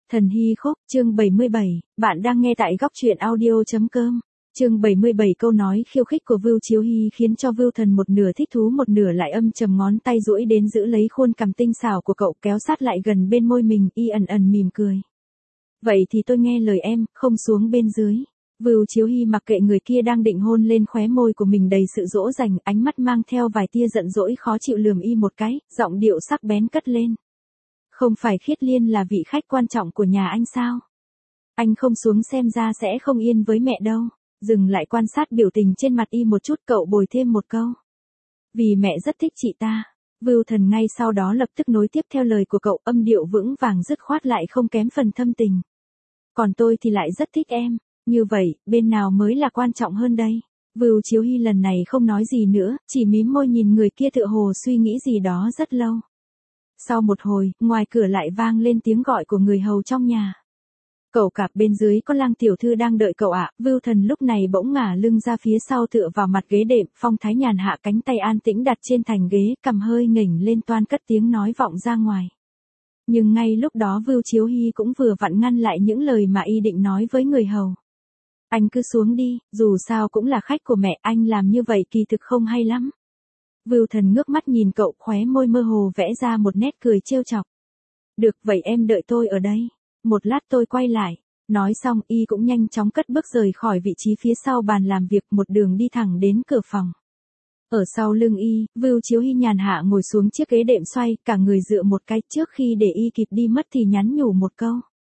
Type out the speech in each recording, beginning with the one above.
Thần Hy Khúc, chương 77, bạn đang nghe tại góc truyện audio.com. Chương 77 câu nói khiêu khích của Vưu Chiếu Hy khiến cho Vưu Thần một nửa thích thú một nửa lại âm trầm, ngón tay duỗi đến giữ lấy khuôn cằm tinh xảo của cậu kéo sát lại gần bên môi mình, y ẩn ẩn mỉm cười. Vậy thì tôi nghe lời em, không xuống bên dưới. Vưu Chiếu Hy mặc kệ người kia đang định hôn lên khóe môi của mình đầy sự dỗ dành, ánh mắt mang theo vài tia giận dỗi khó chịu lườm y một cái, giọng điệu sắc bén cất lên. Không phải Khiết Liên là vị khách quan trọng của nhà anh sao? Anh không xuống xem ra sẽ không yên với mẹ đâu. Dừng lại quan sát biểu tình trên mặt y một chút, cậu bồi thêm một câu. Vì mẹ rất thích chị ta. Vưu Thần ngay sau đó lập tức nối tiếp theo lời của cậu, âm điệu vững vàng dứt khoát lại không kém phần thâm tình. Còn tôi thì lại rất thích em. Như vậy, bên nào mới là quan trọng hơn đây? Vưu Chiếu Hy lần này không nói gì nữa, chỉ mím môi nhìn người kia tựa hồ suy nghĩ gì đó rất lâu. Sau một hồi, ngoài cửa lại vang lên tiếng gọi của người hầu trong nhà. Cậu Cạp, bên dưới có Lang tiểu thư đang đợi cậu ạ. Vưu Thần lúc này bỗng ngả lưng ra phía sau tựa vào mặt ghế đệm, phong thái nhàn hạ, cánh tay an tĩnh đặt trên thành ghế, cằm hơi nghỉnh lên toan cất tiếng nói vọng ra ngoài. Nhưng ngay lúc đó Vưu Chiếu Hy cũng vừa vặn ngăn lại những lời mà y định nói với người hầu. Anh cứ xuống đi, dù sao cũng là khách của mẹ, anh làm như vậy kỳ thực không hay lắm. Vưu Thần ngước mắt nhìn cậu, khóe môi mơ hồ vẽ ra một nét cười trêu chọc. Được, vậy em đợi tôi ở đây. Một lát tôi quay lại. Nói xong, y cũng nhanh chóng cất bước rời khỏi vị trí phía sau bàn làm việc, một đường đi thẳng đến cửa phòng. Ở sau lưng y, Vưu Chiếu Hy nhàn hạ ngồi xuống chiếc ghế đệm xoay, cả người dựa một cái, trước khi để y kịp đi mất thì nhắn nhủ một câu.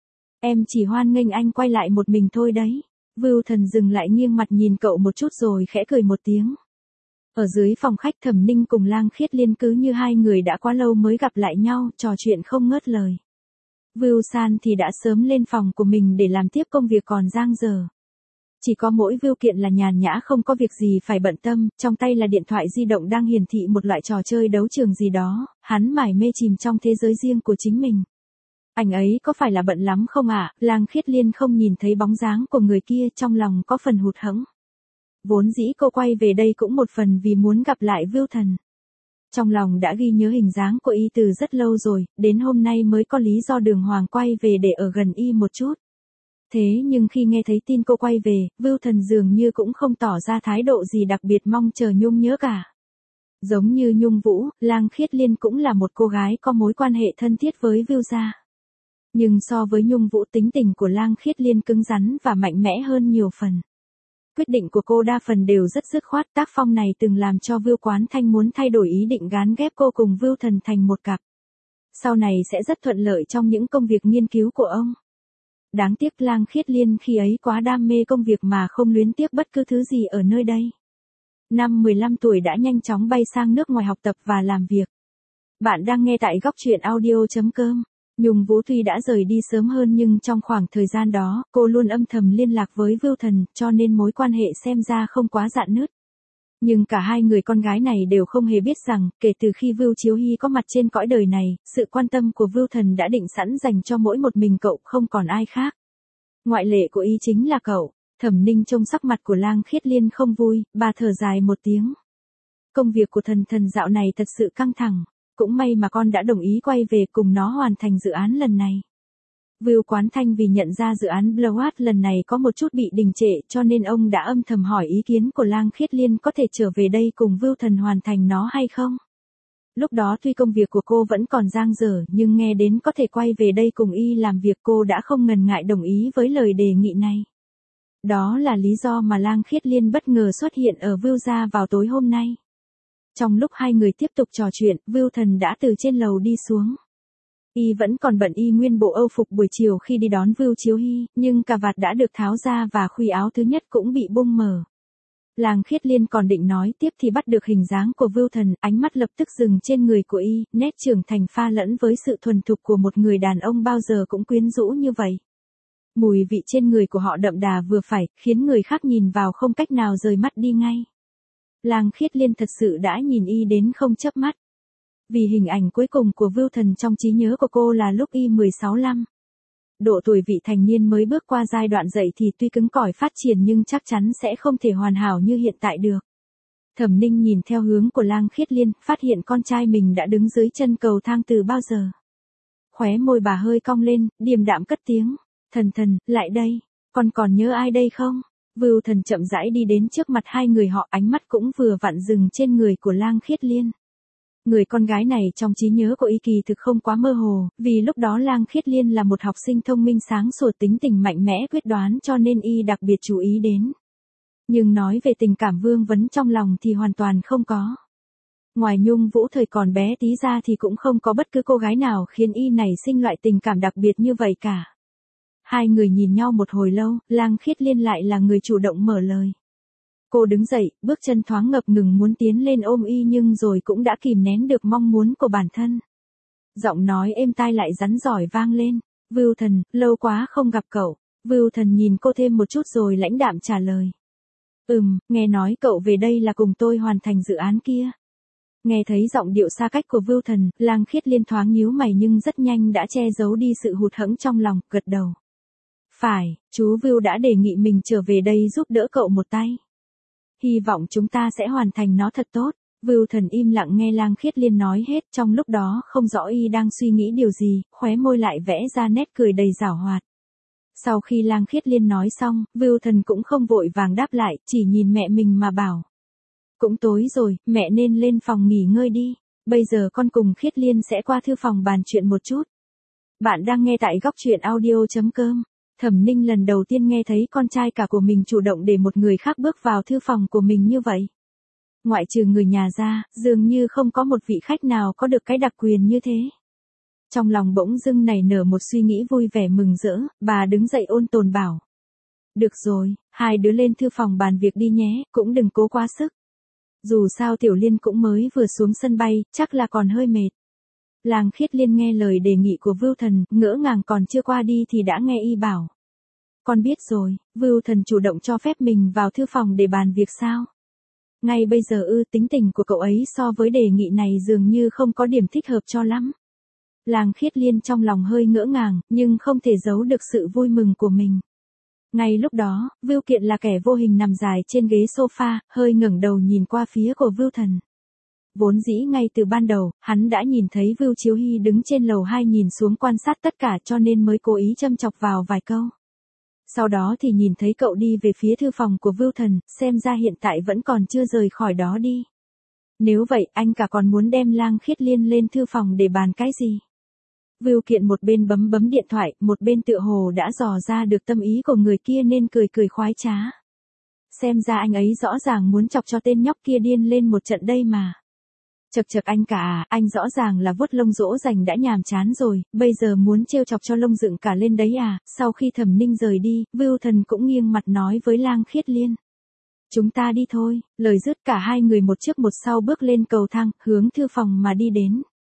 Em chỉ hoan nghênh anh quay lại một mình thôi đấy. Vưu Thần dừng lại nghiêng mặt nhìn cậu một chút rồi khẽ cười một tiếng. Ở dưới phòng khách, Thẩm Ninh cùng Lang Khiết Liên cứ như hai người đã quá lâu mới gặp lại nhau, trò chuyện không ngớt lời. Vưu San thì đã sớm lên phòng của mình để làm tiếp công việc còn dang dở. Chỉ có mỗi Vưu Kiện là nhàn nhã không có việc gì phải bận tâm, trong tay là điện thoại di động đang hiển thị một loại trò chơi đấu trường gì đó, hắn mải mê chìm trong thế giới riêng của chính mình. Anh ấy có phải là bận lắm không ạ? Lang Khiết Liên không nhìn thấy bóng dáng của người kia, trong lòng có phần hụt hẫng. Vốn dĩ cô quay về đây cũng một phần vì muốn gặp lại Vưu Thần. Trong lòng đã ghi nhớ hình dáng của y từ rất lâu rồi, đến hôm nay mới có lý do đường hoàng quay về để ở gần y một chút. Thế nhưng khi nghe thấy tin cô quay về, Vưu Thần dường như cũng không tỏ ra thái độ gì đặc biệt mong chờ nhung nhớ cả. Giống như Nhung Vũ, Lang Khiết Liên cũng là một cô gái có mối quan hệ thân thiết với Vưu gia. Nhưng so với Nhung Vũ, tính tình của Lang Khiết Liên cứng rắn và mạnh mẽ hơn nhiều phần. Quyết định của cô đa phần đều rất dứt khoát, tác phong này từng làm cho Vưu Quán Thanh muốn thay đổi ý định gán ghép cô cùng Vưu Thần thành một cặp. Sau này sẽ rất thuận lợi trong những công việc nghiên cứu của ông. Đáng tiếc Lang Khiết Liên khi ấy quá đam mê công việc mà không luyến tiếc bất cứ thứ gì ở nơi đây. Năm 15 tuổi đã nhanh chóng bay sang nước ngoài học tập và làm việc. Bạn đang nghe tại góc truyện audio.com. Nhung Vũ tuy đã rời đi sớm hơn nhưng trong khoảng thời gian đó, cô luôn âm thầm liên lạc với Vưu Thần, cho nên mối quan hệ xem ra không quá rạn nứt. Nhưng cả hai người con gái này đều không hề biết rằng, kể từ khi Vưu Chiếu Hy có mặt trên cõi đời này, sự quan tâm của Vưu Thần đã định sẵn dành cho mỗi một mình cậu, không còn ai khác. Ngoại lệ của y chính là cậu. Thẩm Ninh trông sắc mặt của Lang Khiết Liên không vui, bà thở dài một tiếng. Công việc của thần dạo này thật sự căng thẳng. Cũng may mà con đã đồng ý quay về cùng nó hoàn thành dự án lần này. Vưu Quán Thanh vì nhận ra dự án Blowout lần này có một chút bị đình trệ cho nên ông đã âm thầm hỏi ý kiến của Lang Khiết Liên có thể trở về đây cùng Vưu Thần hoàn thành nó hay không. Lúc đó tuy công việc của cô vẫn còn dang dở nhưng nghe đến có thể quay về đây cùng y làm việc, cô đã không ngần ngại đồng ý với lời đề nghị này. Đó là lý do mà Lang Khiết Liên bất ngờ xuất hiện ở Vưu gia vào tối hôm nay. Trong lúc hai người tiếp tục trò chuyện, Vưu Thần đã từ trên lầu đi xuống. Y vẫn còn bận y nguyên bộ Âu phục buổi chiều khi đi đón Vưu Chiếu Hy, nhưng cà vạt đã được tháo ra và khuy áo thứ nhất cũng bị bung mở. Lang Khiết Liên còn định nói tiếp thì bắt được hình dáng của Vưu Thần, ánh mắt lập tức dừng trên người của y, nét trưởng thành pha lẫn với sự thuần thục của một người đàn ông bao giờ cũng quyến rũ như vậy. Mùi vị trên người của họ đậm đà vừa phải, khiến người khác nhìn vào không cách nào rời mắt đi ngay. Lang Khiết Liên thật sự đã nhìn y đến không chớp mắt. Vì hình ảnh cuối cùng của Vưu Thần trong trí nhớ của cô là lúc y 16-15. Độ tuổi vị thành niên mới bước qua giai đoạn dậy thì tuy cứng cỏi phát triển nhưng chắc chắn sẽ không thể hoàn hảo như hiện tại được. Thẩm Ninh nhìn theo hướng của Lang Khiết Liên, phát hiện con trai mình đã đứng dưới chân cầu thang từ bao giờ. khóe môi bà hơi cong lên, điềm đạm cất tiếng. Thần, lại đây, con còn nhớ ai đây không? Vưu Thần chậm rãi đi đến trước mặt hai người họ, ánh mắt cũng vừa vặn dừng trên người của Lang Khiết Liên. Người con gái này trong trí nhớ của y kỳ thực không quá mơ hồ, vì lúc đó Lang Khiết Liên là một học sinh thông minh sáng sủa, tính tình mạnh mẽ quyết đoán, cho nên y đặc biệt chú ý đến. Nhưng nói về tình cảm vương vấn trong lòng thì hoàn toàn không có. Ngoài Nhung Vũ thời còn bé tí ra thì cũng không có bất cứ cô gái nào khiến y nảy sinh loại tình cảm đặc biệt như vậy cả. Hai người nhìn nhau một hồi lâu, Lang Khiết Liên lại là người chủ động mở lời. Cô đứng dậy, bước chân thoáng ngập ngừng muốn tiến lên ôm y nhưng rồi cũng đã kìm nén được mong muốn của bản thân. Giọng nói êm tai lại rắn rỏi vang lên. Vưu Thần, lâu quá không gặp cậu. Vưu Thần nhìn cô thêm một chút rồi lãnh đạm trả lời. Nghe nói cậu về đây là cùng tôi hoàn thành dự án kia. Nghe thấy giọng điệu xa cách của Vưu Thần, Lang Khiết Liên thoáng nhíu mày nhưng rất nhanh đã che giấu đi sự hụt hẫng trong lòng, gật đầu. Phải, chú Vưu đã đề nghị mình trở về đây giúp đỡ cậu một tay. Hy vọng chúng ta sẽ hoàn thành nó thật tốt. Vưu Thần im lặng nghe Lang Khiết Liên nói hết, trong lúc đó không rõ y đang suy nghĩ điều gì, khóe môi lại vẽ ra nét cười đầy giảo hoạt. Sau khi Lang Khiết Liên nói xong, Vưu Thần cũng không vội vàng đáp lại, chỉ nhìn mẹ mình mà bảo. Cũng tối rồi, mẹ nên lên phòng nghỉ ngơi đi. Bây giờ con cùng Khiết Liên sẽ qua thư phòng bàn chuyện một chút. Bạn đang nghe tại góc truyện audio.com. Thẩm Ninh lần đầu tiên nghe thấy con trai cả của mình chủ động để một người khác bước vào thư phòng của mình như vậy. Ngoại trừ người nhà ra, dường như không có một vị khách nào có được cái đặc quyền như thế. Trong lòng bỗng dưng nảy nở một suy nghĩ vui vẻ mừng rỡ, bà đứng dậy ôn tồn bảo. Được rồi, hai đứa lên thư phòng bàn việc đi nhé, cũng đừng cố quá sức. Dù sao Tiểu Liên cũng mới vừa xuống sân bay, chắc là còn hơi mệt. Lang Khiết Liên nghe lời đề nghị của Vưu Thần, ngỡ ngàng còn chưa qua đi thì đã nghe y bảo. Con biết rồi, Vưu Thần chủ động cho phép mình vào thư phòng để bàn việc sao? Ngay bây giờ tính tình của cậu ấy so với đề nghị này dường như không có điểm thích hợp cho lắm. Lang Khiết Liên trong lòng hơi ngỡ ngàng, nhưng không thể giấu được sự vui mừng của mình. Ngay lúc đó, Vưu Kiện là kẻ vô hình nằm dài trên ghế sofa, hơi ngẩng đầu nhìn qua phía của Vưu Thần. Vốn dĩ ngay từ ban đầu, hắn đã nhìn thấy Vưu Chiếu Hy đứng trên lầu 2 nhìn xuống quan sát tất cả cho nên mới cố ý châm chọc vào vài câu. Sau đó thì nhìn thấy cậu đi về phía thư phòng của Vưu Thần, xem ra hiện tại vẫn còn chưa rời khỏi đó đi. Nếu vậy anh cả còn muốn đem Lang Khiết Liên lên thư phòng để bàn cái gì? Vưu Kiện một bên bấm điện thoại, một bên tựa hồ đã dò ra được tâm ý của người kia nên cười khoái trá. Xem ra anh ấy rõ ràng muốn chọc cho tên nhóc kia điên lên một trận đây mà. Chật anh cả à, anh rõ ràng là vuốt lông dỗ dành đã nhàm chán rồi, bây giờ muốn trêu chọc cho lông dựng cả lên đấy à? Sau khi Thẩm Ninh rời đi, Vưu Thần cũng nghiêng mặt nói với Lang Khiết Liên. Chúng ta đi thôi, lời dứt cả hai người một trước một sau bước lên cầu thang, hướng thư phòng mà đi đến.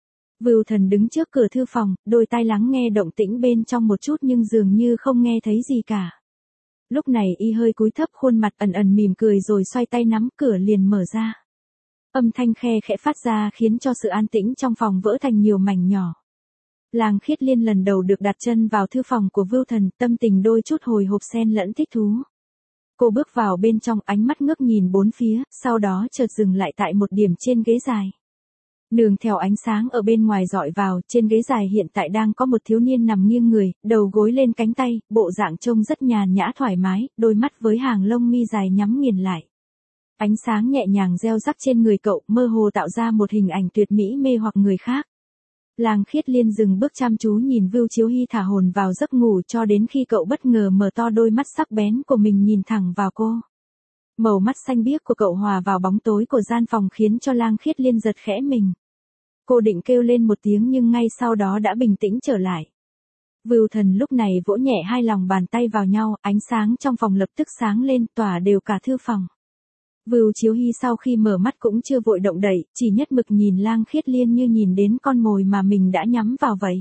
Vưu Thần đứng trước cửa thư phòng, đôi tai lắng nghe động tĩnh bên trong một chút nhưng dường như không nghe thấy gì cả. Lúc này y hơi cúi thấp khuôn mặt ẩn mỉm cười rồi xoay tay nắm cửa liền mở ra. Âm thanh khe khẽ phát ra khiến cho sự an tĩnh trong phòng vỡ thành nhiều mảnh nhỏ. Lang Khiết Liên lần đầu được đặt chân vào thư phòng của Vưu Thần, tâm tình đôi chút hồi hộp xen lẫn thích thú. Cô bước vào bên trong, ánh mắt ngước nhìn bốn phía, sau đó chợt dừng lại tại một điểm trên ghế dài. Nương theo ánh sáng ở bên ngoài dọi vào, trên ghế dài hiện tại đang có một thiếu niên nằm nghiêng người, đầu gối lên cánh tay, bộ dạng trông rất nhàn nhã thoải mái, đôi mắt với hàng lông mi dài nhắm nghiền lại. Ánh sáng nhẹ nhàng reo rắc trên người cậu, mơ hồ tạo ra một hình ảnh tuyệt mỹ mê hoặc người khác. Lang Khiết Liên dừng bước chăm chú nhìn Vưu Chiếu Hy thả hồn vào giấc ngủ cho đến khi cậu bất ngờ mở to đôi mắt sắc bén của mình nhìn thẳng vào cô. Màu mắt xanh biếc của cậu hòa vào bóng tối của gian phòng khiến cho Lang Khiết Liên giật khẽ mình. Cô định kêu lên một tiếng nhưng ngay sau đó đã bình tĩnh trở lại. Vưu Thần lúc này vỗ nhẹ hai lòng bàn tay vào nhau, ánh sáng trong phòng lập tức sáng lên, tỏa đều cả thư phòng. Vưu Chiếu Hy sau khi mở mắt cũng chưa vội động đậy, chỉ nhất mực nhìn Lang Khiết Liên như nhìn đến con mồi mà mình đã nhắm vào vậy.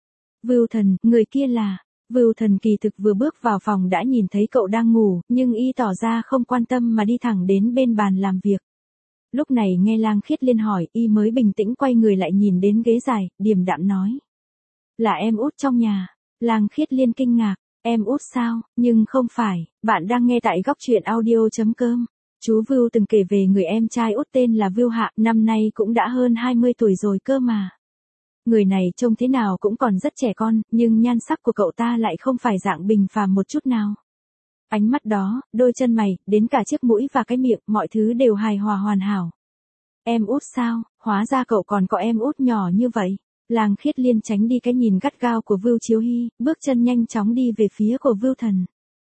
Vưu Thần, người kia là... Vưu Thần kỳ thực vừa bước vào phòng đã nhìn thấy cậu đang ngủ, nhưng y tỏ ra không quan tâm mà đi thẳng đến bên bàn làm việc. Lúc này nghe Lang Khiết Liên hỏi, y mới bình tĩnh quay người lại nhìn đến ghế dài, điềm đạm nói. Là em út trong nhà. Lang Khiết Liên kinh ngạc, em út sao, nhưng không phải, bạn đang nghe tại góc truyện audio.com. Chú Vưu từng kể về người em trai út tên là Vưu Hạ, năm nay cũng đã hơn 20 tuổi rồi cơ mà. Người này trông thế nào cũng còn rất trẻ con, nhưng nhan sắc của cậu ta lại không phải dạng bình phàm một chút nào. Ánh mắt đó, đôi chân mày, đến cả chiếc mũi và cái miệng, mọi thứ đều hài hòa hoàn hảo. Em út sao, hóa ra cậu còn có em út nhỏ như vậy. Làng Khiết Liên tránh đi cái nhìn gắt gao của Vưu Chiếu Hy, bước chân nhanh chóng đi về phía của Vưu Thần.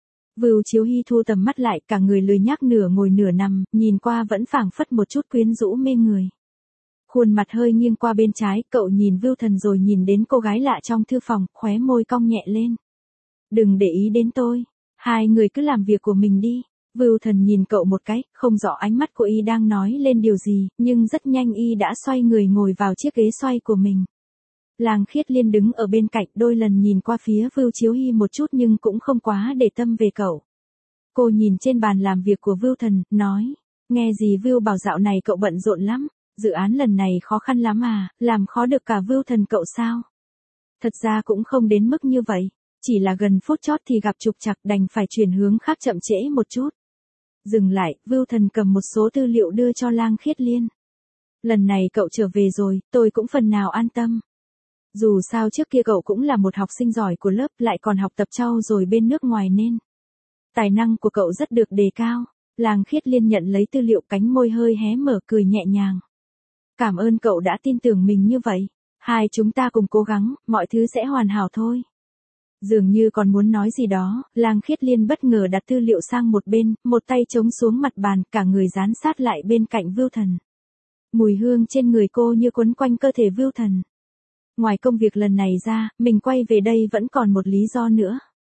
Vưu Chiếu Hy thu tầm mắt lại, cả người lười nhác nửa ngồi nửa nằm, nhìn qua vẫn phảng phất một chút quyến rũ mê người. Khuôn mặt hơi nghiêng qua bên trái, cậu nhìn Vưu Thần rồi nhìn đến cô gái lạ trong thư phòng, khóe môi cong nhẹ lên. Đừng để ý đến tôi, hai người cứ làm việc của mình đi. Vưu Thần nhìn cậu một cái, không rõ ánh mắt của y đang nói lên điều gì, nhưng rất nhanh y đã xoay người ngồi vào chiếc ghế xoay của mình. Làng Khiết Liên đứng ở bên cạnh, đôi lần nhìn qua phía Vưu Chiếu Hy một chút nhưng cũng không quá để tâm về cậu. Cô nhìn trên bàn làm việc của Vưu Thần, nói, nghe gì Vưu bảo dạo này cậu bận rộn lắm, dự án lần này khó khăn lắm à, làm khó được cả Vưu Thần cậu sao? Thật ra cũng không đến mức như vậy, chỉ là gần phút chót thì gặp trục trặc đành phải chuyển hướng khác chậm trễ một chút. Dừng lại, Vưu Thần cầm một số tư liệu đưa cho Lang Khiết Liên. Lần này cậu trở về rồi, tôi cũng phần nào an tâm. Dù sao trước kia cậu cũng là một học sinh giỏi của lớp, lại còn học tập trau dồi bên nước ngoài nên tài năng của cậu rất được đề cao. Làng Khiết Liên nhận lấy tư liệu, cánh môi hơi hé mở, cười nhẹ nhàng. Cảm ơn cậu đã tin tưởng mình như vậy. Hai chúng ta cùng cố gắng, mọi thứ sẽ hoàn hảo thôi. Dường như còn muốn nói gì đó, Làng Khiết Liên bất ngờ đặt tư liệu sang một bên, một tay chống xuống mặt bàn, cả người dán sát lại bên cạnh Vưu Thần. Mùi hương trên người cô như quấn quanh cơ thể Vưu Thần. Ngoài công việc lần này ra, mình quay về đây vẫn còn một lý do nữa.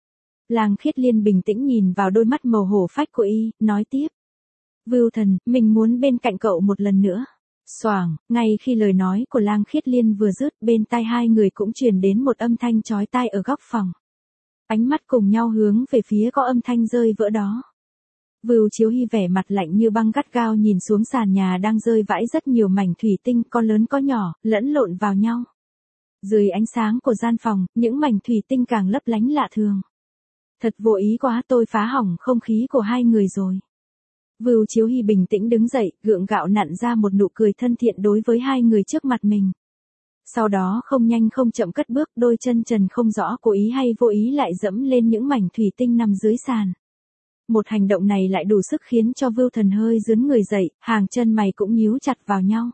Làng Khiết Liên bình tĩnh nhìn vào đôi mắt màu hổ phách của y, nói tiếp. Vưu Thần, mình muốn bên cạnh cậu một lần nữa. Xoảng, ngay khi lời nói của Làng Khiết Liên vừa dứt, bên tai hai người cũng truyền đến một âm thanh chói tai ở góc phòng. Ánh mắt cùng nhau hướng về phía có âm thanh rơi vỡ đó. Vưu Chiếu Hy vẻ mặt lạnh như băng gắt gao nhìn xuống sàn nhà đang rơi vãi rất nhiều mảnh thủy tinh, có lớn có nhỏ, lẫn lộn vào nhau. Dưới ánh sáng của gian phòng, những mảnh thủy tinh càng lấp lánh lạ thường. Thật vô ý quá, tôi phá hỏng không khí của hai người rồi. Vưu Chiếu Hy bình tĩnh đứng dậy, gượng gạo nặn ra một nụ cười thân thiện đối với hai người trước mặt mình. Sau đó không nhanh không chậm cất bước, đôi chân trần không rõ cố ý hay vô ý lại dẫm lên những mảnh thủy tinh nằm dưới sàn. Một hành động này lại đủ sức khiến cho Vưu Thần hơi rướn người dậy, hàng chân mày cũng nhíu chặt vào nhau.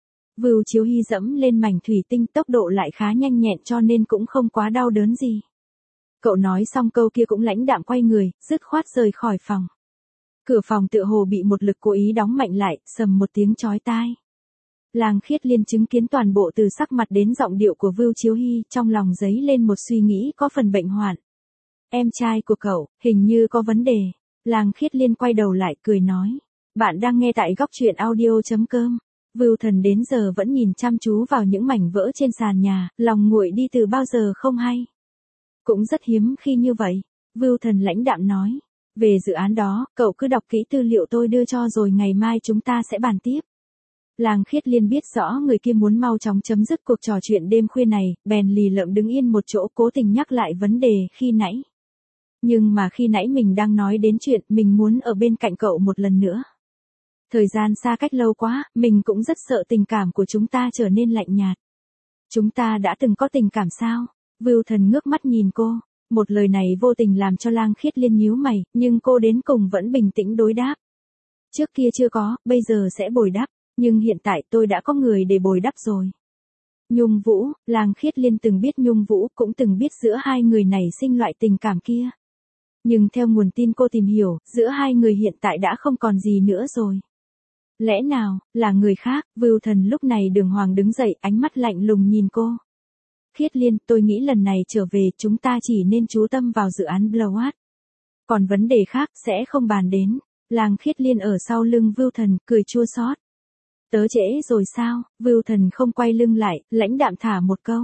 Vưu Chiếu Hy dẫm lên mảnh thủy tinh, tốc độ lại khá nhanh nhẹn cho nên cũng không quá đau đớn gì. Cậu nói xong câu kia cũng lãnh đạm quay người, dứt khoát rời khỏi phòng. Cửa phòng tựa hồ bị một lực cố ý đóng mạnh lại, sầm một tiếng chói tai. Làng Khiết Liên chứng kiến toàn bộ từ sắc mặt đến giọng điệu của Vưu Chiếu Hy, trong lòng dấy lên một suy nghĩ có phần bệnh hoạn. Em trai của cậu, hình như có vấn đề. Làng Khiết Liên quay đầu lại, cười nói. Bạn đang nghe tại góc truyện audio.com. Vưu Thần đến giờ vẫn nhìn chăm chú vào những mảnh vỡ trên sàn nhà, lòng nguội đi từ bao giờ không hay. Cũng rất hiếm khi như vậy. Vưu Thần lãnh đạm nói. Về dự án đó, cậu cứ đọc kỹ tư liệu tôi đưa cho rồi ngày mai chúng ta sẽ bàn tiếp. Làng Khiết Liên biết rõ người kia muốn mau chóng chấm dứt cuộc trò chuyện đêm khuya này, bèn lì lợm đứng yên một chỗ cố tình nhắc lại vấn đề khi nãy. Nhưng mà khi nãy mình đang nói đến chuyện mình muốn ở bên cạnh cậu một lần nữa. Thời gian xa cách lâu quá, mình cũng rất sợ tình cảm của chúng ta trở nên lạnh nhạt. Chúng ta đã từng có tình cảm sao? Vưu Thần ngước mắt nhìn cô. Một lời này vô tình làm cho Lang Khiết Liên nhíu mày, nhưng cô đến cùng vẫn bình tĩnh đối đáp. Trước kia chưa có, bây giờ sẽ bồi đắp, nhưng hiện tại tôi đã có người để bồi đắp rồi. Nhung Vũ, Lang Khiết Liên từng biết Nhung Vũ, cũng từng biết giữa hai người này sinh loại tình cảm kia. Nhưng theo nguồn tin cô tìm hiểu, giữa hai người hiện tại đã không còn gì nữa rồi. Lẽ nào, là người khác? Vưu Thần lúc này đường hoàng đứng dậy, ánh mắt lạnh lùng nhìn cô. Khiết Liên, tôi nghĩ lần này trở về chúng ta chỉ nên chú tâm vào dự án Blowout. Còn vấn đề khác sẽ không bàn đến. Lang Khiết Liên ở sau lưng Vưu Thần, cười chua xót. Tớ trễ rồi sao? Vưu Thần không quay lưng lại, lãnh đạm thả một câu.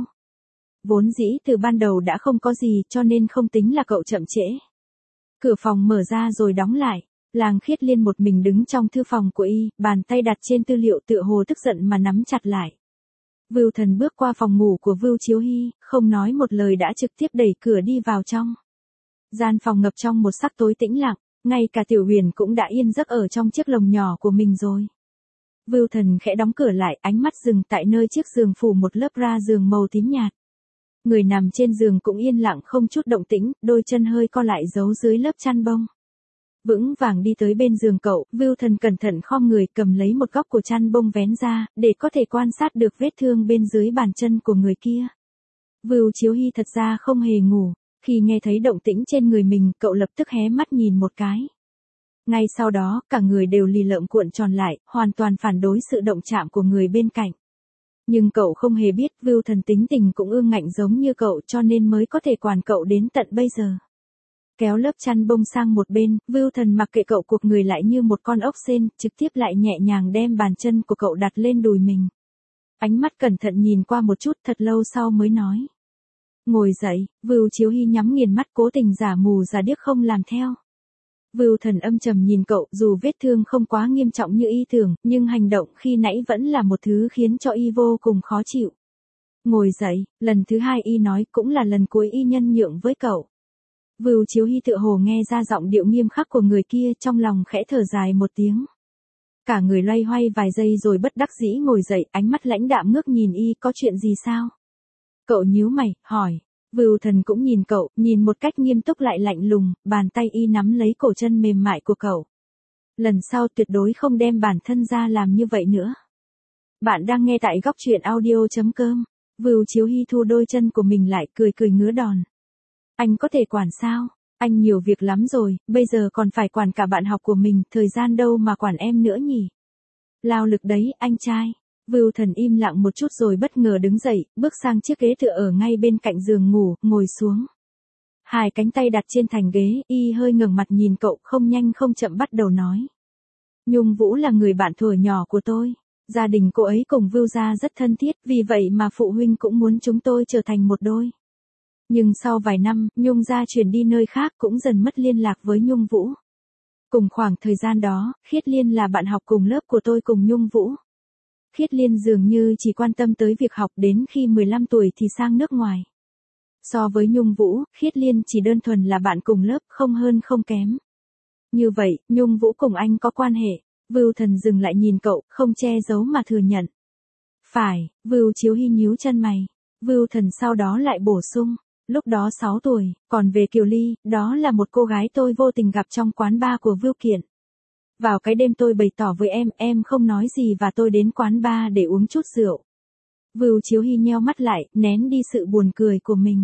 Vốn dĩ từ ban đầu đã không có gì cho nên không tính là cậu chậm trễ. Cửa phòng mở ra rồi đóng lại. Lang Khiết Liên một mình đứng trong thư phòng của y, bàn tay đặt trên tư liệu tựa hồ tức giận mà nắm chặt lại. Vưu Thần bước qua phòng ngủ của Vưu Chiếu Hy, không nói một lời đã trực tiếp đẩy cửa đi vào trong. Gian phòng ngập trong một sắc tối tĩnh lặng, ngay cả Tiểu Huyền cũng đã yên giấc ở trong chiếc lồng nhỏ của mình rồi. Vưu Thần khẽ đóng cửa lại, ánh mắt dừng tại nơi chiếc giường phủ một lớp ra giường màu tím nhạt. Người nằm trên giường cũng yên lặng không chút động tĩnh, đôi chân hơi co lại giấu dưới lớp chăn bông. Vững vàng đi tới bên giường cậu, Vưu Thần cẩn thận khom người cầm lấy một góc của chăn bông vén ra, để có thể quan sát được vết thương bên dưới bàn chân của người kia. Vưu Chiếu Hy thật ra không hề ngủ, khi nghe thấy động tĩnh trên người mình, cậu lập tức hé mắt nhìn một cái. Ngay sau đó, cả người đều lì lợm cuộn tròn lại, hoàn toàn phản đối sự động chạm của người bên cạnh. Nhưng cậu không hề biết Vưu Thần tính tình cũng ương ngạnh giống như cậu cho nên mới có thể quản cậu đến tận bây giờ. Kéo lớp chăn bông sang một bên, Vưu Thần mặc kệ cậu cuộc người lại như một con ốc sên, trực tiếp lại nhẹ nhàng đem bàn chân của cậu đặt lên đùi mình. Ánh mắt cẩn thận nhìn qua một chút thật lâu sau mới nói. Ngồi dậy, Vưu Chiếu Hy nhắm nghiền mắt cố tình giả mù giả điếc không làm theo. Vưu Thần âm trầm nhìn cậu, dù vết thương không quá nghiêm trọng như y tưởng, nhưng hành động khi nãy vẫn là một thứ khiến cho y vô cùng khó chịu. Ngồi dậy, lần thứ hai y nói cũng là lần cuối y nhân nhượng với cậu. Vưu Chiếu Hy tựa hồ nghe ra giọng điệu nghiêm khắc của người kia, trong lòng khẽ thở dài một tiếng. Cả người loay hoay vài giây rồi bất đắc dĩ ngồi dậy, ánh mắt lãnh đạm ngước nhìn y, có chuyện gì sao? Cậu nhíu mày, hỏi. Vưu Thần cũng nhìn cậu, nhìn một cách nghiêm túc lại lạnh lùng, bàn tay y nắm lấy cổ chân mềm mại của cậu. Lần sau tuyệt đối không đem bản thân ra làm như vậy nữa. Bạn đang nghe tại góc truyện audio.com. Vưu Chiếu Hy thu đôi chân của mình lại, cười cười ngứa đòn. Anh có thể quản sao? Anh nhiều việc lắm rồi, bây giờ còn phải quản cả bạn học của mình, thời gian đâu mà quản em nữa nhỉ? Lao lực đấy, anh trai. Vưu Thần im lặng một chút rồi bất ngờ đứng dậy, bước sang chiếc ghế tựa ở ngay bên cạnh giường ngủ, ngồi xuống. Hai cánh tay đặt trên thành ghế, y hơi ngẩng mặt nhìn cậu, không nhanh không chậm bắt đầu nói. Nhung Vũ là người bạn thuở nhỏ của tôi. Gia đình cô ấy cùng Vưu gia rất thân thiết, vì vậy mà phụ huynh cũng muốn chúng tôi trở thành một đôi. Nhưng sau vài năm, Nhung gia chuyển đi nơi khác cũng dần mất liên lạc với Nhung Vũ. Cùng khoảng thời gian đó, Khiết Liên là bạn học cùng lớp của tôi cùng Nhung Vũ. Khiết Liên dường như chỉ quan tâm tới việc học, đến khi 15 tuổi thì sang nước ngoài. So với Nhung Vũ, Khiết Liên chỉ đơn thuần là bạn cùng lớp, không hơn không kém. Như vậy, Nhung Vũ cùng anh có quan hệ. Vưu Thần dừng lại nhìn cậu, không che giấu mà thừa nhận. Phải, Vưu Chiếu Hy nhíu chân mày. Vưu Thần sau đó lại bổ sung. Lúc đó 6 tuổi, còn về Kiều Ly, đó là một cô gái tôi vô tình gặp trong quán bar của Vưu Kiện. Vào cái đêm tôi bày tỏ với em không nói gì và tôi đến quán bar để uống chút rượu. Vưu Chiếu Hy nheo mắt lại, nén đi sự buồn cười của mình.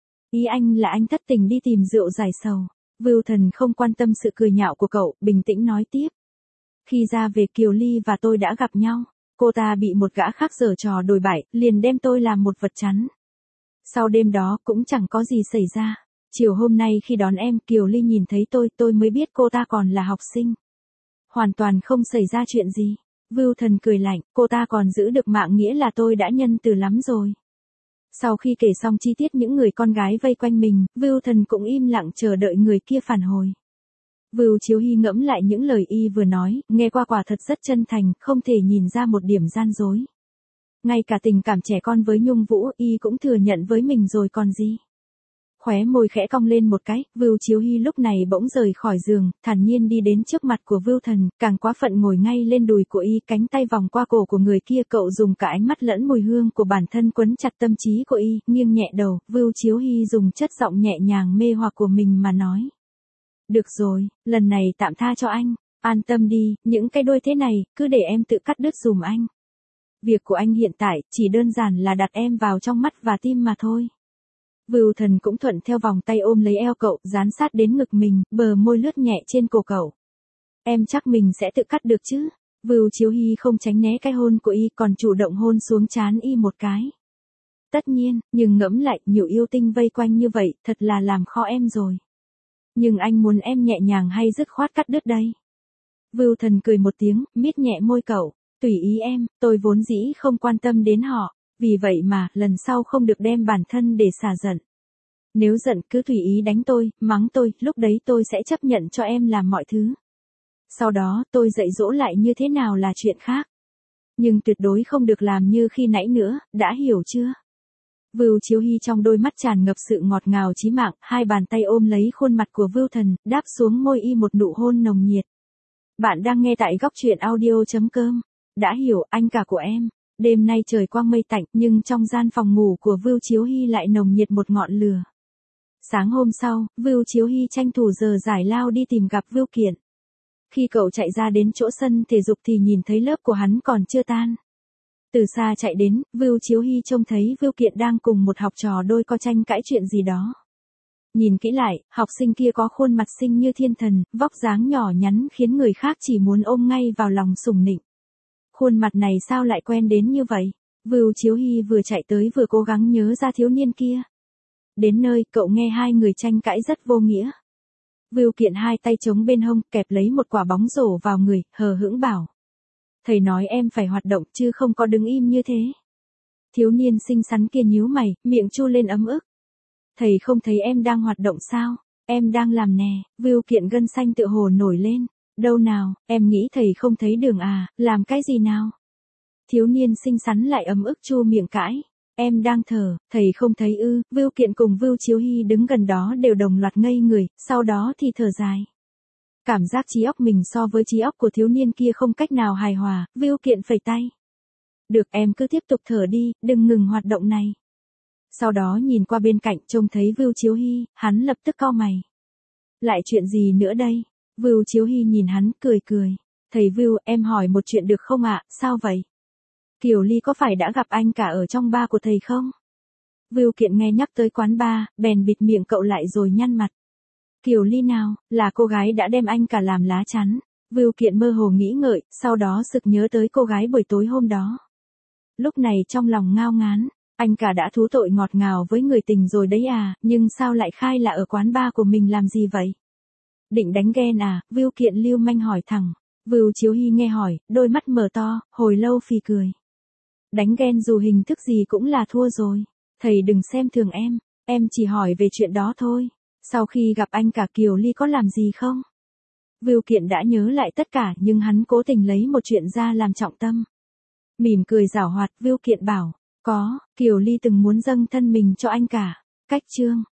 Ý anh là anh thất tình đi tìm rượu giải sầu. Vưu Thần không quan tâm sự cười nhạo của cậu, bình tĩnh nói tiếp. Khi ra về Kiều Ly và tôi đã gặp nhau, cô ta bị một gã khác giở trò đồi bại, liền đem tôi làm một vật chắn. Sau đêm đó cũng chẳng có gì xảy ra. Chiều hôm nay khi đón em, Kiều Ly nhìn thấy tôi mới biết cô ta còn là học sinh. Hoàn toàn không xảy ra chuyện gì. Vưu Thần cười lạnh, cô ta còn giữ được mạng nghĩa là tôi đã nhân từ lắm rồi. Sau khi kể xong chi tiết những người con gái vây quanh mình, Vưu Thần cũng im lặng chờ đợi người kia phản hồi. Vưu Chiếu Hy ngẫm lại những lời y vừa nói, nghe qua quả thật rất chân thành, không thể nhìn ra một điểm gian dối. Ngay cả tình cảm trẻ con với Nhung Vũ, y cũng thừa nhận với mình rồi còn gì. Khóe môi khẽ cong lên một cái, Vưu Chiếu Hy lúc này bỗng rời khỏi giường, thản nhiên đi đến trước mặt của Vưu Thần, càng quá phận ngồi ngay lên đùi của y, cánh tay vòng qua cổ của người kia, cậu dùng cả ánh mắt lẫn mùi hương của bản thân quấn chặt tâm trí của y, nghiêng nhẹ đầu, Vưu Chiếu Hy dùng chất giọng nhẹ nhàng mê hoặc của mình mà nói. Được rồi, lần này tạm tha cho anh, an tâm đi, những cái đôi thế này, cứ để em tự cắt đứt dùm anh. Việc của anh hiện tại, chỉ đơn giản là đặt em vào trong mắt và tim mà thôi. Vưu Thần cũng thuận theo vòng tay ôm lấy eo cậu, dán sát đến ngực mình, bờ môi lướt nhẹ trên cổ cậu. Em chắc mình sẽ tự cắt được chứ? Vưu Chiếu Hy không tránh né cái hôn của y, còn chủ động hôn xuống trán y một cái. Tất nhiên, nhưng ngẫm lại, nhiều yêu tinh vây quanh như vậy, thật là làm khó em rồi. Nhưng anh muốn em nhẹ nhàng hay dứt khoát cắt đứt đây? Vưu Thần cười một tiếng, miết nhẹ môi cậu. Tùy ý em, tôi vốn dĩ không quan tâm đến họ. Vì vậy mà, lần sau không được đem bản thân để xả giận. Nếu giận cứ tùy ý đánh tôi, mắng tôi, lúc đấy tôi sẽ chấp nhận cho em làm mọi thứ. Sau đó, tôi dạy dỗ lại như thế nào là chuyện khác. Nhưng tuyệt đối không được làm như khi nãy nữa, đã hiểu chưa? Vưu Chiếu Hy trong đôi mắt tràn ngập sự ngọt ngào chí mạng, hai bàn tay ôm lấy khuôn mặt của Vưu Thần, đáp xuống môi y một nụ hôn nồng nhiệt. Bạn đang nghe tại góc truyện audio.com. Đã hiểu, anh cả của em. Đêm nay trời quang mây tạnh, nhưng trong gian phòng ngủ của Vưu Chiếu Hy lại nồng nhiệt một ngọn lửa. Sáng hôm sau, Vưu Chiếu Hy tranh thủ giờ giải lao đi tìm gặp Vưu Kiện. Khi cậu chạy ra đến chỗ sân thể dục thì nhìn thấy lớp của hắn còn chưa tan. Từ xa chạy đến, Vưu Chiếu Hy trông thấy Vưu Kiện đang cùng một học trò đôi co tranh cãi chuyện gì đó. Nhìn kỹ lại, học sinh kia có khuôn mặt xinh như thiên thần, vóc dáng nhỏ nhắn khiến người khác chỉ muốn ôm ngay vào lòng sủng nịnh. Khuôn mặt này sao lại quen đến như vậy? Vưu Chiếu Hy vừa chạy tới vừa cố gắng nhớ ra thiếu niên kia. Đến nơi, cậu nghe hai người tranh cãi rất vô nghĩa. Vưu Kiện hai tay chống bên hông, kẹp lấy một quả bóng rổ vào người, hờ hững bảo. Thầy nói em phải hoạt động chứ không có đứng im như thế. Thiếu niên xinh xắn kia nhíu mày, miệng chu lên ấm ức. Thầy không thấy em đang hoạt động sao? Em đang làm nè. Vưu Kiện gân xanh tựa hồ nổi lên. Đâu nào, em nghĩ thầy không thấy đường à, làm cái gì nào? Thiếu niên xinh xắn lại ấm ức chu miệng cãi. Em đang thở, thầy không thấy ư? Vưu Kiện cùng Vưu Chiếu Hy đứng gần đó đều đồng loạt ngây người, sau đó thì thở dài. Cảm giác trí óc mình so với trí óc của thiếu niên kia không cách nào hài hòa, Vưu Kiện phẩy tay. Được, em cứ tiếp tục thở đi, đừng ngừng hoạt động này. Sau đó nhìn qua bên cạnh trông thấy Vưu Chiếu Hy, hắn lập tức cau mày. Lại chuyện gì nữa đây? Vưu Chiếu Hy nhìn hắn, cười cười. Thầy Vưu, em hỏi một chuyện được không ạ, sao vậy? Kiều Ly có phải đã gặp anh cả ở trong bar của thầy không? Vưu Kiện nghe nhắc tới quán bar, bèn bịt miệng cậu lại rồi nhăn mặt. Kiều Ly nào, là cô gái đã đem anh cả làm lá chắn. Vưu Kiện mơ hồ nghĩ ngợi, sau đó sực nhớ tới cô gái buổi tối hôm đó. Lúc này trong lòng ngao ngán, anh cả đã thú tội ngọt ngào với người tình rồi đấy à, nhưng sao lại khai là ở quán bar của mình làm gì vậy? Định đánh ghen à? Vưu Kiện lưu manh hỏi thẳng. Vưu Chiếu Hy nghe hỏi, đôi mắt mở to, hồi lâu phì cười. Đánh ghen dù hình thức gì cũng là thua rồi. Thầy đừng xem thường em chỉ hỏi về chuyện đó thôi. Sau khi gặp anh cả Kiều Ly có làm gì không? Vưu Kiện đã nhớ lại tất cả nhưng hắn cố tình lấy một chuyện ra làm trọng tâm. Mỉm cười giảo hoạt, Vưu Kiện bảo, có, Kiều Ly từng muốn dâng thân mình cho anh cả. Cách chương